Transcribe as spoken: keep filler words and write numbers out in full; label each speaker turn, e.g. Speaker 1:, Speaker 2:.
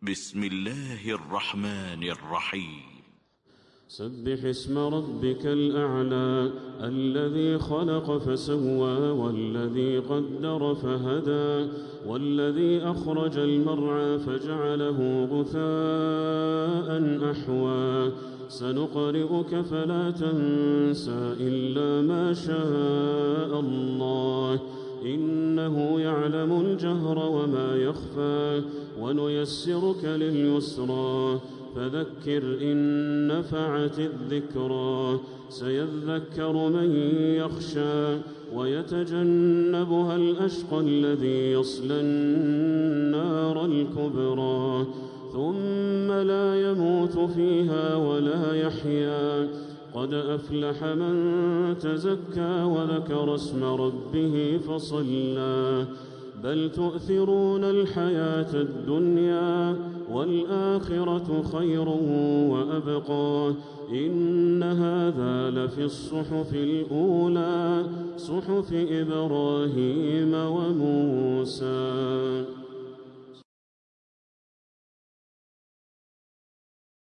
Speaker 1: بسم الله الرحمن الرحيم.
Speaker 2: سبح اسم ربك الأعلى الذي خلق فسوى والذي قدر فهدى والذي أخرج المرعى فجعله غثاء أحوى سنقرئك فلا تنسى إلا ما شاء الله إنه يعلم الجهر وما يخفى ونيسرك لليسرى فذكر إن نفعت الذكرى سيذكر من يخشى ويتجنبها الأشقى الذي يصلى النار الكبرى ثم لا يموت فيها ولا يحيا قد أفلح من تزكى وذكر اسم ربه فصلى بل تؤثرون الحياة الدنيا والآخرة خير وأبقى إن هذا لفي الصحف الأولى صحف إبراهيم وموسى.